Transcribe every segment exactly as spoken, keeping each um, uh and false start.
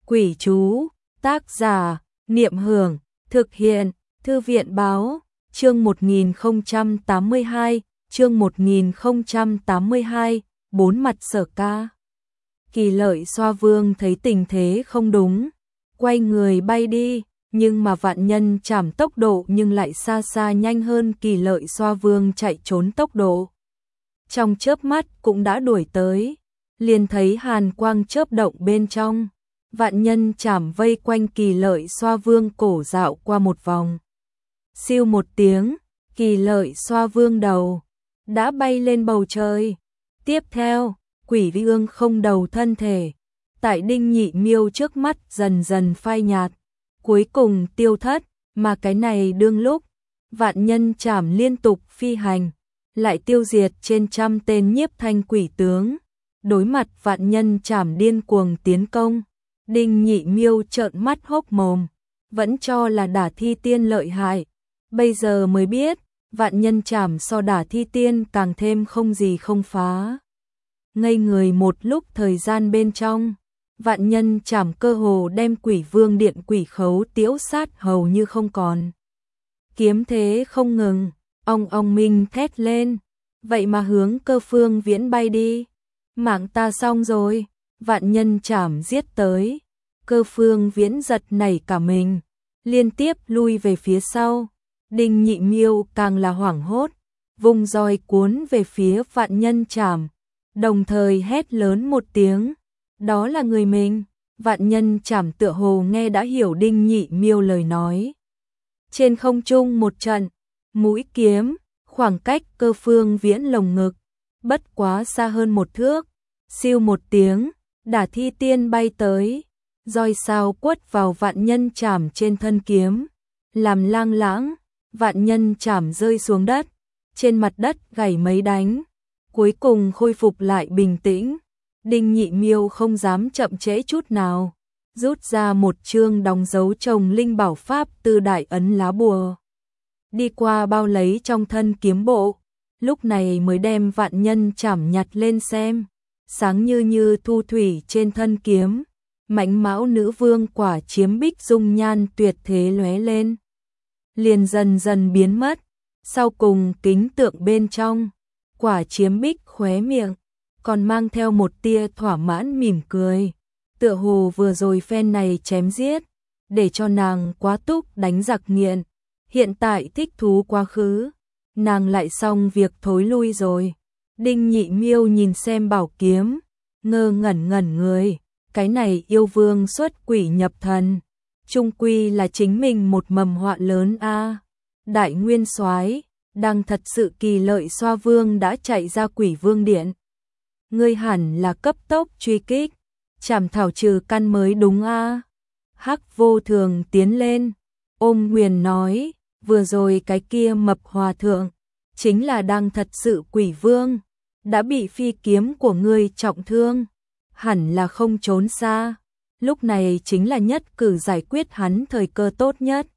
Quỷ chú, tác giả, Niệm Hưởng, thực hiện, Thư viện báo, chương một nghìn không trăm tám mươi hai, chương một nghìn không trăm tám mươi hai, bốn mặt Sở Ca. Kỳ Lợi Xoa Vương thấy tình thế không đúng, quay người bay đi, nhưng mà Vạn Nhân Trảm tốc độ nhưng lại xa xa nhanh hơn Kỳ Lợi Xoa Vương chạy trốn tốc độ. Trong chớp mắt cũng đã đuổi tới, liền thấy hàn quang chớp động bên trong. Vạn Nhân Trảm vây quanh Kỳ Lợi Xoa Vương cổ dạo qua một vòng. Siêu một tiếng, Kỳ Lợi Xoa Vương đầu đã bay lên bầu trời. Tiếp theo, Quỷ Vương không đầu thân thể tại Đinh Nhị Miêu trước mắt dần dần phai nhạt, cuối cùng tiêu thất, mà cái này đương lúc Vạn Nhân Trảm liên tục phi hành, lại tiêu diệt trên trăm tên nhiếp thanh quỷ tướng. Đối mặt Vạn Nhân Trảm điên cuồng tiến công, Đinh Nhị Miêu trợn mắt hốc mồm, vẫn cho là Đả Thi Tiên lợi hại, bây giờ mới biết, Vạn Nhân Trảm so Đả Thi Tiên càng thêm không gì không phá. Ngây người một lúc thời gian bên trong, Vạn Nhân Trảm cơ hồ đem Quỷ Vương Điện quỷ khấu tiễu sát hầu như không còn. Kiếm thế không ngừng, ong ong minh thét lên, vậy mà hướng Cơ Phương Viễn bay đi. Mạng ta xong rồi, Vạn Nhân Trảm giết tới. Cơ Phương Viễn giật nảy cả mình, liên tiếp lui về phía sau. Đinh Nhị Miêu càng là hoảng hốt, vùng roi cuốn về phía Vạn Nhân Trảm, đồng thời hét lớn một tiếng, đó là người mình. Vạn Nhân Trảm tựa hồ nghe đã hiểu Đinh Nhị Miêu lời nói. Trên không trung một trận, mũi kiếm, khoảng cách Cơ Phương Viễn lồng ngực, bất quá xa hơn một thước. Siêu một tiếng, Đả Thi Tiên bay tới, roi sao quất vào Vạn Nhân Trảm trên thân kiếm, làm lang lãng, Vạn Nhân Trảm rơi xuống đất, trên mặt đất gảy mấy đánh, cuối cùng khôi phục lại bình tĩnh. Đinh Nhị Miêu không dám chậm trễ chút nào, rút ra một chương đóng dấu trồng linh bảo pháp Tư Đại Ấn lá bùa, đi qua bao lấy trong thân kiếm bộ, lúc này mới đem Vạn Nhân Trảm nhặt lên xem. Sáng như như thu thủy trên thân kiếm, Mãnh Mão Nữ Vương quả chiếm bích dung nhan tuyệt thế lóe lên, liền dần dần biến mất. Sau cùng kính tượng bên trong, quả chiếm bích khóe miệng còn mang theo một tia thỏa mãn mỉm cười, tựa hồ vừa rồi phen này chém giết, để cho nàng quá túc đánh giặc nghiện, hiện tại thích thú quá khứ, nàng lại xong việc thối lui rồi. Đinh Nhị Miêu nhìn xem bảo kiếm, ngơ ngẩn ngẩn người, cái này yêu vương xuất quỷ nhập thần, chung quy là chính mình một mầm họa lớn a. Đại Nguyên Soái, đang thật sự Kỳ Lợi Xoa Vương đã chạy ra Quỷ Vương Điện. Ngươi hẳn là cấp tốc truy kích, chảm thảo trừ căn mới đúng a. Hắc Vô Thường tiến lên, ôm Huyền nói, vừa rồi cái kia mập hòa thượng chính là đang thật sự Quỷ Vương, đã bị phi kiếm của ngươi trọng thương, hẳn là không trốn xa, lúc này chính là nhất cử giải quyết hắn thời cơ tốt nhất.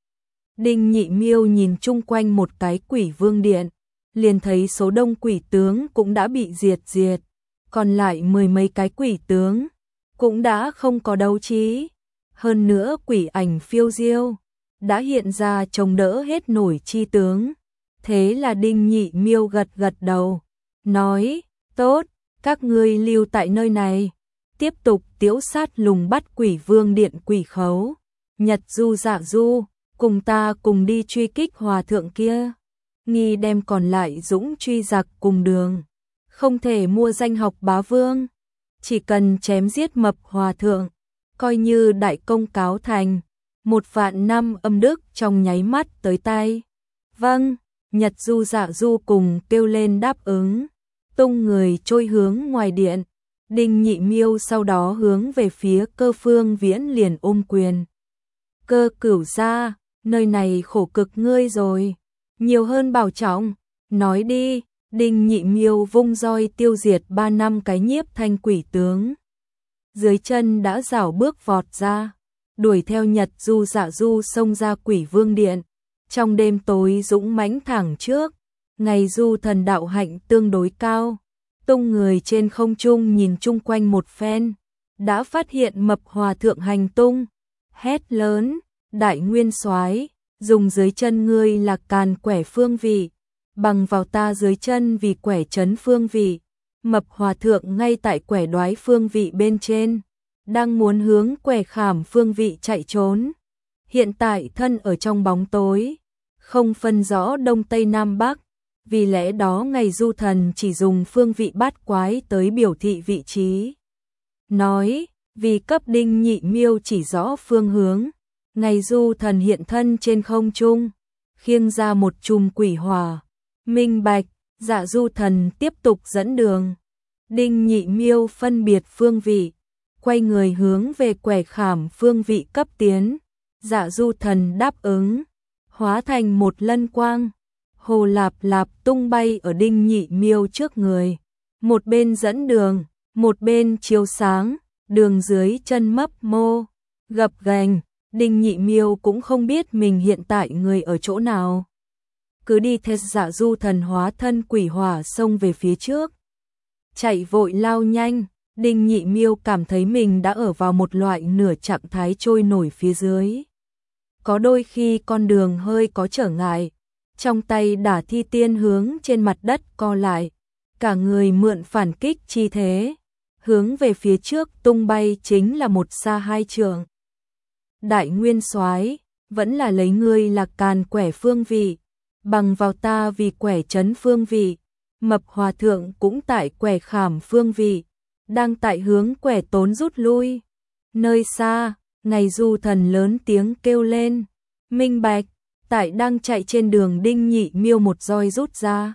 Đinh Nhị Miêu nhìn chung quanh một cái Quỷ Vương Điện, liền thấy số đông quỷ tướng cũng đã bị diệt diệt, còn lại mười mấy cái quỷ tướng cũng đã không có đấu trí, hơn nữa quỷ ảnh phiêu diêu đã hiện ra chống đỡ hết nổi chi tướng. Thế là Đinh Nhị Miêu gật gật đầu, nói, tốt, các ngươi lưu tại nơi này, tiếp tục tiễu sát lùng bắt Quỷ Vương Điện quỷ khấu. Nhật Du Dạ Du, cùng ta cùng đi truy kích hòa thượng kia, nghi đem còn lại dũng truy giặc cùng đường, không thể mua danh học bá vương, chỉ cần chém giết mập hòa thượng, coi như đại công cáo thành, một vạn năm âm đức trong nháy mắt tới tay. Vâng. Nhật Du Dạ Du cùng kêu lên đáp ứng, tung người trôi hướng ngoài điện. Đinh Nhị Miêu sau đó hướng về phía Cơ Phương Viễn liền ôm quyền. Cơ Cửu gia, nơi này khổ cực ngươi rồi, nhiều hơn bảo trọng, nói đi. Đinh Nhị Miêu vung roi tiêu diệt ba năm cái nhiếp thanh quỷ tướng, dưới chân đã rảo bước vọt ra, đuổi theo Nhật Du Dạ Du xông ra Quỷ Vương Điện. Trong đêm tối dũng mãnh thẳng trước, ngày du thần đạo hạnh tương đối cao, tung người trên không trung nhìn chung quanh một phen, đã phát hiện Mập Hòa Thượng hành tung, hét lớn, Đại Nguyên Soái, dùng dưới chân ngươi là càn quẻ phương vị, bằng vào ta dưới chân vì quẻ trấn phương vị. Mập Hòa Thượng ngay tại quẻ đoái phương vị bên trên, đang muốn hướng quẻ khảm phương vị chạy trốn. Hiện tại thân ở trong bóng tối, không phân rõ đông tây nam bắc, vì lẽ đó ngày du thần chỉ dùng phương vị bát quái tới biểu thị vị trí. Nói, vì cấp Đinh Nhị Miêu chỉ rõ phương hướng, ngày du thần hiện thân trên không trung, khiêng ra một chùm quỷ hỏa. Minh bạch, Dạ du thần tiếp tục dẫn đường. Đinh Nhị Miêu phân biệt phương vị, quay người hướng về quẻ khảm phương vị cấp tiến. Dạ du thần đáp ứng, hóa thành một lân quang, hồ lạp lạp tung bay ở Đinh Nhị Miêu trước người. Một bên dẫn đường, một bên chiếu sáng, đường dưới chân mấp mô, gập ghềnh. Đinh Nhị Miêu cũng không biết mình hiện tại người ở chỗ nào. Cứ đi theo Dạ du thần hóa thân quỷ hỏa xông về phía trước. Chạy vội lao nhanh, Đinh Nhị Miêu cảm thấy mình đã ở vào một loại nửa trạng thái trôi nổi phía dưới. Có đôi khi con đường hơi có trở ngại, trong tay đả thi tiên hướng trên mặt đất co lại, cả người mượn phản kích chi thế, hướng về phía trước tung bay chính là một xa hai trượng. Đại Nguyên Soái, vẫn là lấy ngươi là càn quẻ phương vị, bằng vào ta vì quẻ trấn phương vị. Mập Hòa Thượng cũng tại quẻ khảm phương vị, đang tại hướng quẻ tốn rút lui. Nơi xa, ngày du thần lớn tiếng kêu lên, minh bạch, tại đang chạy trên đường Đinh Nhị Miêu một roi rút ra.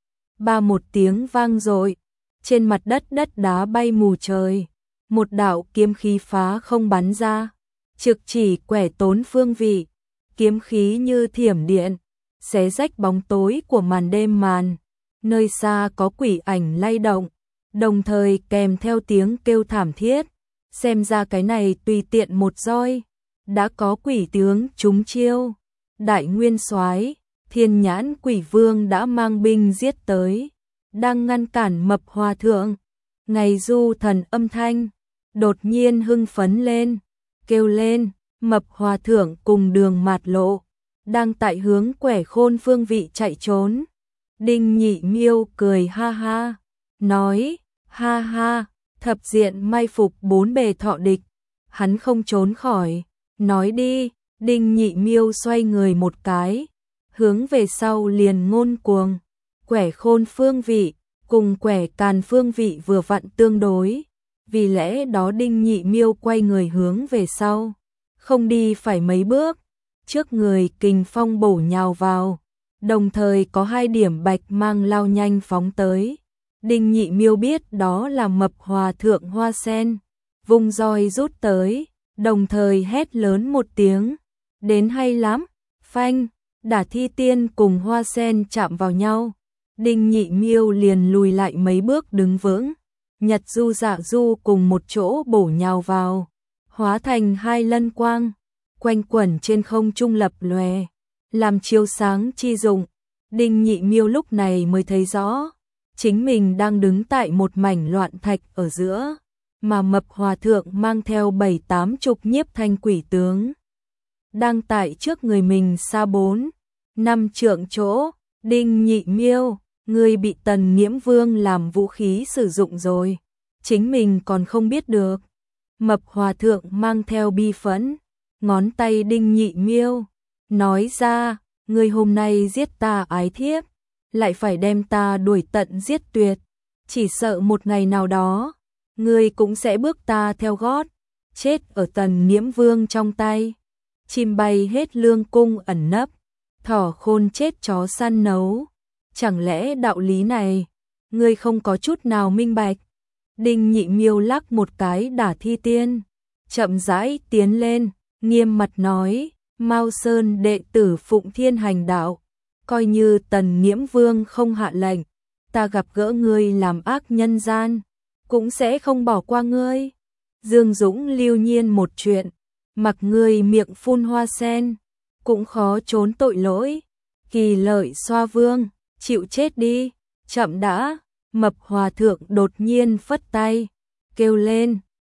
Ba một tiếng vang dội, trên mặt đất đất đá bay mù trời, một đạo kiếm khí phá không bắn ra, trực chỉ quẻ tốn phương vị, kiếm khí như thiểm điện, xé rách bóng tối của màn đêm màn. Nơi xa có quỷ ảnh lay động, đồng thời kèm theo tiếng kêu thảm thiết. Xem ra cái này tùy tiện một roi, đã có quỷ tướng trúng chiêu. Đại Nguyên Soái, Thiên Nhãn Quỷ Vương đã mang binh giết tới, đang ngăn cản Mập Hòa Thượng. Ngày du thần âm thanh đột nhiên hưng phấn lên, kêu lên, Mập Hòa Thượng cùng Đường Mạt Lộ đang tại hướng quẻ khôn phương vị chạy trốn. Đinh Nhị Miêu cười ha ha, nói, ha ha, thập diện mai phục bốn bề thọ địch, hắn không trốn khỏi, nói đi. Đinh Nhị Miêu xoay người một cái, hướng về sau liền ngôn cuồng, quẻ khôn phương vị, cùng quẻ càn phương vị vừa vặn tương đối, vì lẽ đó Đinh Nhị Miêu quay người hướng về sau, không đi phải mấy bước, trước người kình phong bổ nhào vào. Đồng thời có hai điểm bạch mang lao nhanh phóng tới. Đinh Nhị Miêu biết đó là Mập Hòa Thượng Hoa Sen, vùng roi rút tới, đồng thời hét lớn một tiếng, đến hay lắm, phanh, đả thi tiên cùng Hoa Sen chạm vào nhau. Đinh Nhị Miêu liền lùi lại mấy bước đứng vững, Nhật Du Dạ Du cùng một chỗ bổ nhào vào, hóa thành hai lân quang, quanh quẩn trên không trung lập lòe, làm chiếu sáng chi dụng. Đinh Nhị Miêu lúc này mới thấy rõ, chính mình đang đứng tại một mảnh loạn thạch ở giữa, mà Mập Hòa Thượng mang theo bảy tám chục nhiếp thanh quỷ tướng, đang tại trước người mình xa bốn, năm trượng chỗ. Đinh Nhị Miêu, ngươi bị Tần Nghiễm Vương làm vũ khí sử dụng rồi, chính mình còn không biết được. Mập Hòa Thượng mang theo bi phẫn, ngón tay Đinh Nhị Miêu, nói ra, ngươi hôm nay giết ta ái thiếp, lại phải đem ta đuổi tận giết tuyệt, chỉ sợ một ngày nào đó, ngươi cũng sẽ bước ta theo gót, chết ở Tần Nghiễm Vương trong tay. Chim bay hết lương cung ẩn nấp, thỏ khôn chết chó săn nấu, chẳng lẽ đạo lý này, ngươi không có chút nào minh bạch. Đinh Nhị Miêu lắc một cái đả thi tiên, chậm rãi tiến lên, nghiêm mặt nói, Mao Sơn đệ tử phụng thiên hành đạo, coi như Tần Nghiễm Vương không hạ lệnh, ta gặp gỡ ngươi làm ác nhân gian, cũng sẽ không bỏ qua ngươi. Dương Dũng lưu nhiên một chuyện, mặc ngươi miệng phun hoa sen, cũng khó trốn tội lỗi. Kỳ Lợi Xoa Vương, chịu chết đi, chậm đã. Mập Hòa Thượng đột nhiên phất tay, kêu lên,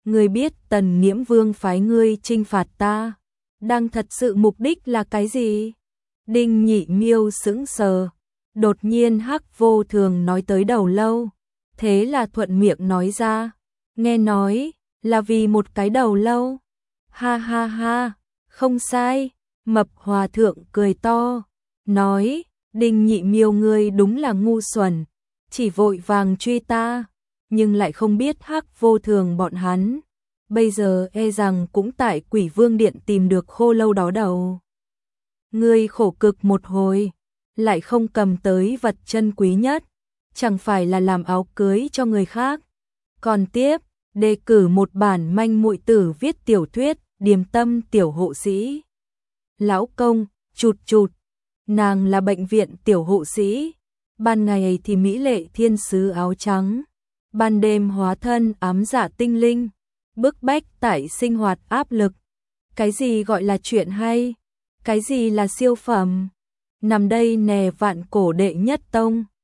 Ngươi biết Tần Nghiễm Vương phái ngươi trinh phạt ta, đang thật sự mục đích là cái gì? Đinh Nhị Miêu sững sờ, đột nhiên Hắc Vô Thường nói tới đầu lâu, thế là thuận miệng nói ra, nghe nói là vì một cái đầu lâu. Ha ha ha, không sai, Mập Hòa Thượng cười to, nói, Đinh Nhị Miêu ngươi đúng là ngu xuẩn, chỉ vội vàng truy ta, nhưng lại không biết Hắc Vô Thường bọn hắn. Bây giờ e rằng cũng tại Quỷ Vương Điện tìm được khô lâu đó đầu. Ngươi khổ cực một hồi, lại không cầm tới vật chân quý nhất, chẳng phải là làm áo cưới cho người khác. Còn tiếp, đề cử một bản manh muội tử viết tiểu thuyết, Điềm Tâm tiểu hộ sĩ. Lão công, chụt chụt, nàng là bệnh viện tiểu hộ sĩ, ban ngày thì mỹ lệ thiên sứ áo trắng, ban đêm hóa thân ám dạ tinh linh, bức bách tại sinh hoạt áp lực. Cái gì gọi là chuyện hay? Cái gì là siêu phẩm? Nằm đây nè vạn cổ đệ nhất tông.